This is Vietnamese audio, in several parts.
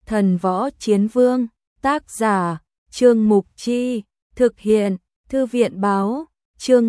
Thần Võ Chiến Vương, tác giả, Trương Mục Chi, thực hiện, Thư viện Báo, chương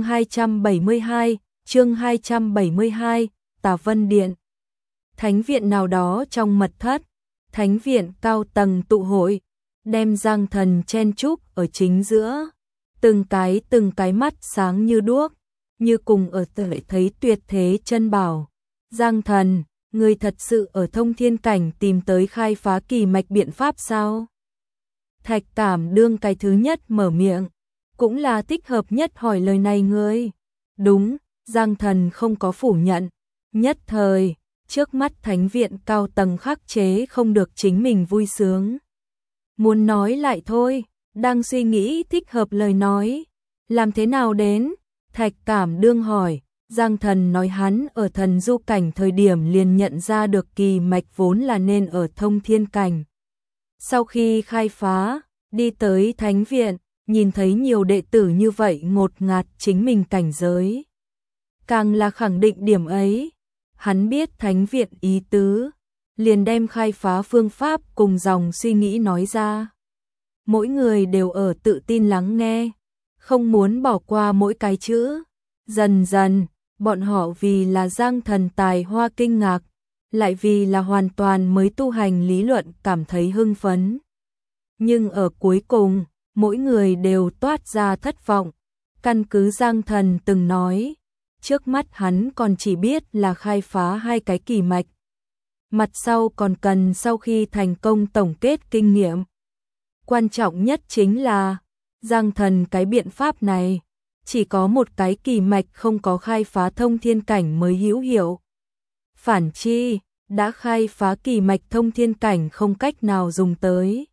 272, Tà Vân Điện. Thánh viện nào đó trong mật thất, thánh viện cao tầng tụ hội, đem Giang Thần chen chúc ở chính giữa, từng cái mắt sáng như đuốc, như cùng ở tợi thấy tuyệt thế chân bảo. Giang Thần, người thật sự ở thông thiên cảnh tìm tới khai phá kỳ mạch biện pháp sao? Thạch Cảm đương cái thứ nhất mở miệng, cũng là thích hợp nhất hỏi lời này ngươi. Đúng, Giang Thần không có phủ nhận, nhất thời, trước mắt thánh viện cao tầng khắc chế không được chính mình vui sướng. Muốn nói lại thôi, đang suy nghĩ thích hợp lời nói, làm thế nào đến? Thạch Cảm đương hỏi. Giang Thần nói hắn ở thần du cảnh thời điểm liền nhận ra được kỳ mạch vốn là nên ở thông thiên cảnh. Sau khi khai phá, đi tới thánh viện, nhìn thấy nhiều đệ tử như vậy ngột ngạt chính mình cảnh giới. Càng là khẳng định điểm ấy, hắn biết thánh viện ý tứ, liền đem khai phá phương pháp cùng dòng suy nghĩ nói ra. Mỗi người đều ở tự tin lắng nghe, không muốn bỏ qua mỗi cái chữ. Dần dần, bọn họ vì là Giang Thần tài hoa kinh ngạc, lại vì là hoàn toàn mới tu hành lý luận cảm thấy hưng phấn. Nhưng ở cuối cùng, mỗi người đều toát ra thất vọng. Căn cứ Giang Thần từng nói, trước mắt hắn còn chỉ biết là khai phá 2 cái kỳ mạch. Mặt sau còn cần sau khi thành công tổng kết kinh nghiệm. Quan trọng nhất chính là, Giang Thần cái biện pháp này, chỉ có một cái kỳ mạch không có khai phá thông thiên cảnh mới hữu hiệu. Phản chi, đã khai phá kỳ mạch thông thiên cảnh không cách nào dùng tới.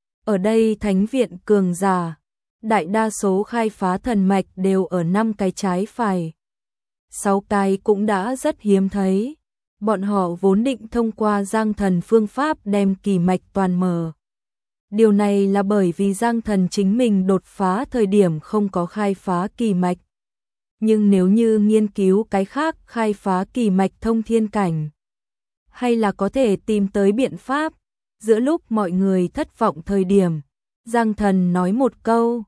Ở đây thánh viện cường giả, đại đa số khai phá thần mạch đều ở 5 cái trái phải. 6 cái cũng đã rất hiếm thấy. Bọn họ vốn định thông qua Giang Thần phương pháp đem kỳ mạch toàn mở. Điều này là bởi vì Giang Thần chính mình đột phá thời điểm không có khai phá kỳ mạch. Nhưng nếu như nghiên cứu cái khác khai phá kỳ mạch thông thiên cảnh, hay là có thể tìm tới biện pháp. Giữa lúc mọi người thất vọng thời điểm, Giang Thần nói một câu.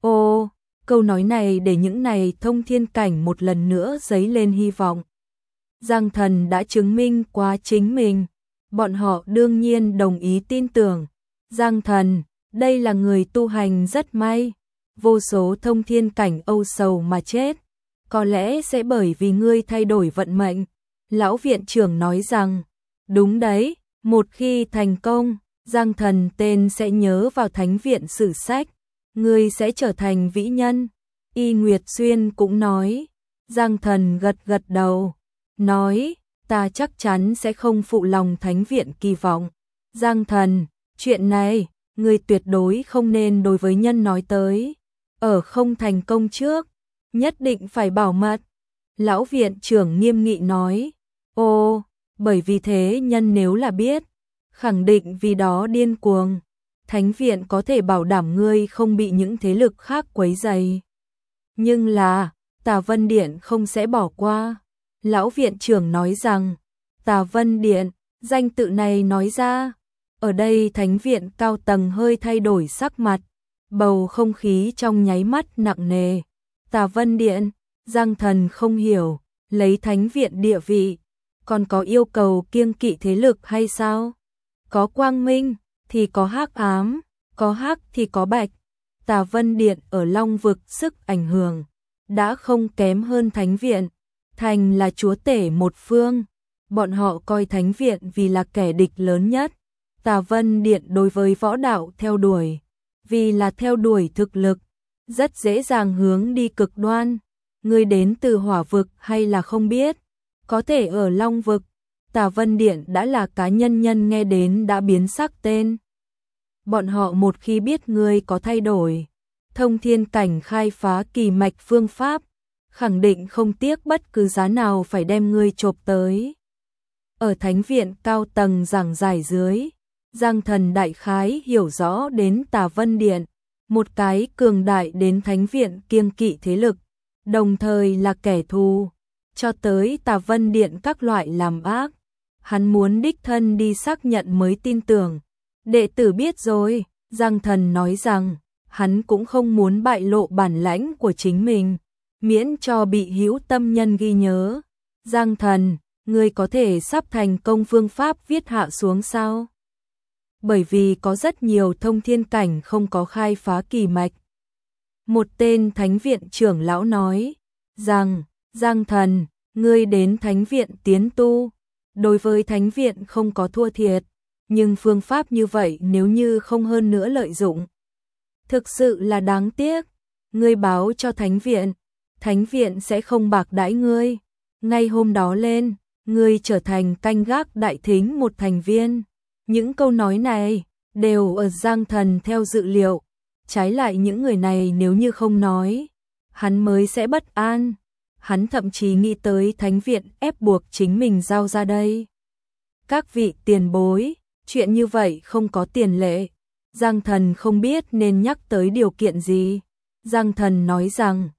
Ô, câu nói này để những này thông thiên cảnh một lần nữa dấy lên hy vọng. Giang Thần đã chứng minh qua chính mình, bọn họ đương nhiên đồng ý tin tưởng. Giang Thần, đây là người tu hành rất may, vô số thông thiên cảnh âu sầu mà chết, có lẽ sẽ bởi vì ngươi thay đổi vận mệnh. Lão viện trưởng nói rằng, đúng đấy, một khi thành công, Giang Thần tên sẽ nhớ vào thánh viện sử sách, ngươi sẽ trở thành vĩ nhân. Y Nguyệt Xuyên cũng nói. Giang Thần gật gật đầu, nói, ta chắc chắn sẽ không phụ lòng thánh viện kỳ vọng. Giang Thần, chuyện này, ngươi tuyệt đối không nên đối với nhân nói tới. Ở không thành công trước, nhất định phải bảo mật. Lão viện trưởng nghiêm nghị nói. Ô, bởi vì thế nhân nếu là biết, khẳng định vì đó điên cuồng. Thánh viện có thể bảo đảm ngươi không bị những thế lực khác quấy rầy. Nhưng là, Tà Vân Điện không sẽ bỏ qua. Lão viện trưởng nói rằng, Tà Vân Điện, danh tự này nói ra. Ở đây thánh viện cao tầng hơi thay đổi sắc mặt, bầu không khí trong nháy mắt nặng nề. Tà Vân Điện, Giang Thần không hiểu, lấy thánh viện địa vị, còn có yêu cầu kiêng kỵ thế lực hay sao? Có quang minh, thì có hắc ám, có hắc thì có bạch. Tà Vân Điện ở Long Vực sức ảnh hưởng, đã không kém hơn thánh viện, thành là chúa tể một phương. Bọn họ coi thánh viện vì là kẻ địch lớn nhất. Tà Vân Điện đối với võ đạo theo đuổi, vì là theo đuổi thực lực, rất dễ dàng hướng đi cực đoan. Người đến từ hỏa vực hay là không biết, có thể ở Long Vực, Tà Vân Điện đã là cá nhân nhân nghe đến đã biến sắc tên. Bọn họ một khi biết người có thay đổi, thông thiên cảnh khai phá kỳ mạch phương pháp, khẳng định không tiếc bất cứ giá nào phải đem ngươi chộp tới. Ở thánh viện cao tầng giảng giải dưới, Giang Thần đại khái hiểu rõ đến Tà Vân Điện, một cái cường đại đến thánh viện kiêng kỵ thế lực, đồng thời là kẻ thù, cho tới Tà Vân Điện các loại làm ác. Hắn muốn đích thân đi xác nhận mới tin tưởng. Đệ tử biết rồi, Giang Thần nói rằng, hắn cũng không muốn bại lộ bản lãnh của chính mình, miễn cho bị hữu tâm nhân ghi nhớ. Giang Thần, ngươi có thể sắp thành công phương pháp viết hạ xuống sao? Bởi vì có rất nhiều thông thiên cảnh không có khai phá kỳ mạch. Một tên thánh viện trưởng lão nói rằng, Giang Thần, ngươi đến thánh viện tiến tu, đối với thánh viện không có thua thiệt, nhưng phương pháp như vậy nếu như không hơn nữa lợi dụng, thực sự là đáng tiếc. Ngươi báo cho thánh viện sẽ không bạc đãi ngươi. Ngay hôm đó lên, ngươi trở thành canh gác đại thính một thành viên. Những câu nói này đều ở Giang Thần theo dự liệu, trái lại những người này nếu như không nói, hắn mới sẽ bất an. Hắn thậm chí nghĩ tới thánh viện ép buộc chính mình giao ra đây. Các vị tiền bối, chuyện như vậy không có tiền lệ. Giang Thần không biết nên nhắc tới điều kiện gì. Giang Thần nói rằng,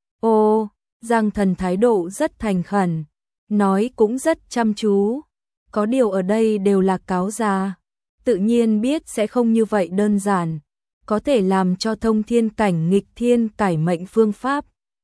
Giang Thần thái độ rất thành khẩn, nói cũng rất chăm chú. Có điều ở đây đều là cáo già, tự nhiên biết sẽ không như vậy đơn giản, có thể làm cho thông thiên cảnh nghịch thiên cải mệnh phương pháp.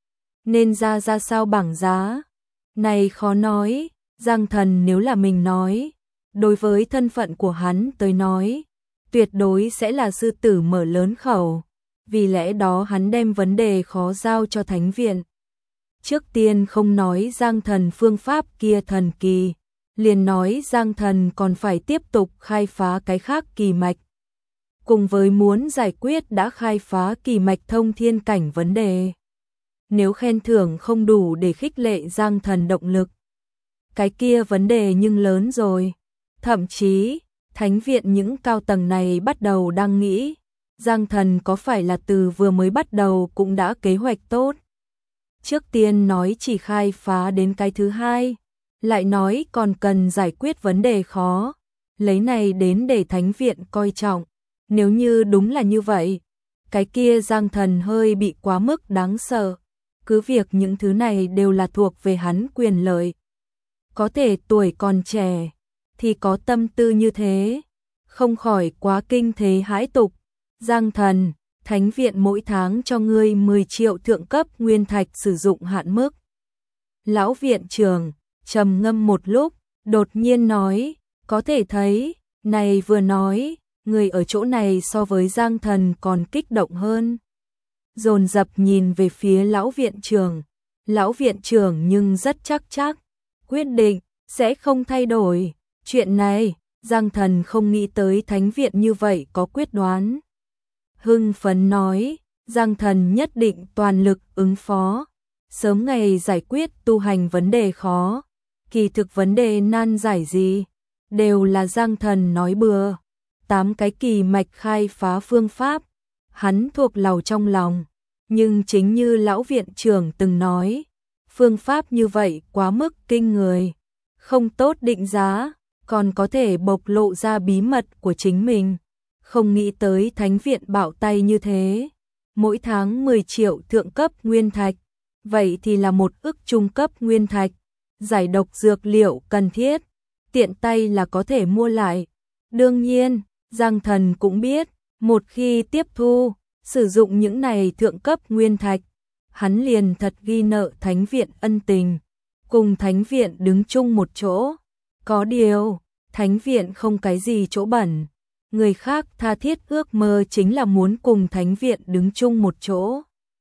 Nên ra sao bảng giá? Này khó nói, Giang Thần nếu là mình nói, đối với thân phận của hắn tới nói, tuyệt đối sẽ là sư tử mở lớn khẩu, vì lẽ đó hắn đem vấn đề khó giao cho thánh viện. Trước tiên không nói Giang Thần phương pháp kia thần kỳ, liền nói Giang Thần còn phải tiếp tục khai phá cái khác kỳ mạch. Cùng với muốn giải quyết đã khai phá kỳ mạch thông thiên cảnh vấn đề. Nếu khen thưởng không đủ để khích lệ Giang Thần động lực, cái kia vấn đề nhưng lớn rồi. Thậm chí, thánh viện những cao tầng này bắt đầu đang nghĩ, Giang Thần có phải là từ vừa mới bắt đầu cũng đã kế hoạch tốt. Trước tiên nói chỉ khai phá đến cái thứ hai, lại nói còn cần giải quyết vấn đề khó, lấy này đến để thánh viện coi trọng. Nếu như đúng là như vậy, cái kia Giang Thần hơi bị quá mức đáng sợ. Cứ việc những thứ này đều là thuộc về hắn quyền lợi. Có thể tuổi còn trẻ, thì có tâm tư như thế, không khỏi quá kinh thế hãi tục. Giang Thần, thánh viện mỗi tháng cho ngươi 10 triệu thượng cấp nguyên thạch sử dụng hạn mức. Lão viện trưởng trầm ngâm một lúc, đột nhiên nói, có thể thấy, này vừa nói, người ở chỗ này so với Giang Thần còn kích động hơn. Dồn dập nhìn về phía lão viện trưởng nhưng rất chắc, quyết định, sẽ không thay đổi. Chuyện này, Giang Thần không nghĩ tới thánh viện như vậy có quyết đoán. Hưng phấn nói, Giang Thần nhất định toàn lực ứng phó, sớm ngày giải quyết tu hành vấn đề khó. Kỳ thực vấn đề nan giải gì, đều là Giang Thần nói bừa. 8 cái kỳ mạch khai phá phương pháp, hắn thuộc lầu trong lòng. Nhưng chính như lão viện trưởng từng nói, phương pháp như vậy quá mức kinh người, không tốt định giá, còn có thể bộc lộ ra bí mật của chính mình. Không nghĩ tới thánh viện bạo tay như thế, mỗi tháng 10 triệu thượng cấp nguyên thạch, vậy thì là 1 ức trung cấp nguyên thạch, giải độc dược liệu cần thiết, tiện tay là có thể mua lại. Đương nhiên, Giang Thần cũng biết, một khi tiếp thu, sử dụng những này thượng cấp nguyên thạch, hắn liền thật ghi nợ thánh viện ân tình, cùng thánh viện đứng chung một chỗ. Có điều, thánh viện không cái gì chỗ bẩn, người khác tha thiết ước mơ chính là muốn cùng thánh viện đứng chung một chỗ.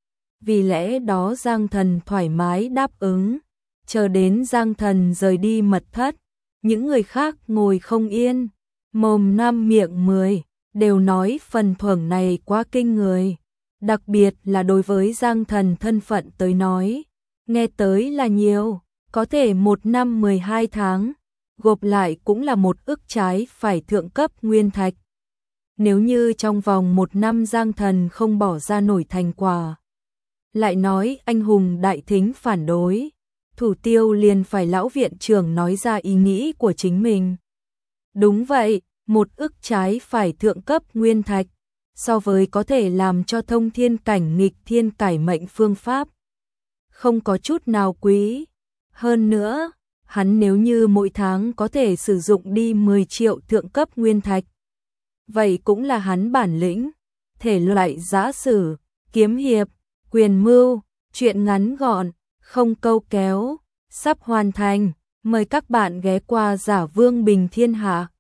Vì lẽ đó Giang Thần thoải mái đáp ứng, chờ đến Giang Thần rời đi mật thất, những người khác ngồi không yên, mồm 5 miệng 10, đều nói phần thưởng này quá kinh người, đặc biệt là đối với Giang Thần thân phận tới nói, nghe tới là nhiều, có thể 1 năm 12 tháng, gộp lại cũng là 1 ức trái phải thượng cấp nguyên thạch. Nếu như trong vòng 1 năm Giang Thần không bỏ ra nổi thành quả, lại nói anh hùng đại thính phản đối, thủ tiêu liền phải lão viện trưởng nói ra ý nghĩ của chính mình. Đúng vậy, 1 ức trái phải thượng cấp nguyên thạch, so với có thể làm cho thông thiên cảnh nghịch thiên cải mệnh phương pháp, không có chút nào quý. Hơn nữa, hắn nếu như mỗi tháng có thể sử dụng đi 10 triệu thượng cấp nguyên thạch, vậy cũng là hắn bản lĩnh. Thể loại giã sử, kiếm hiệp, quyền mưu, truyện ngắn gọn, không câu kéo, sắp hoàn thành. Mời các bạn ghé qua Giả Vương Bình Thiên Hạ.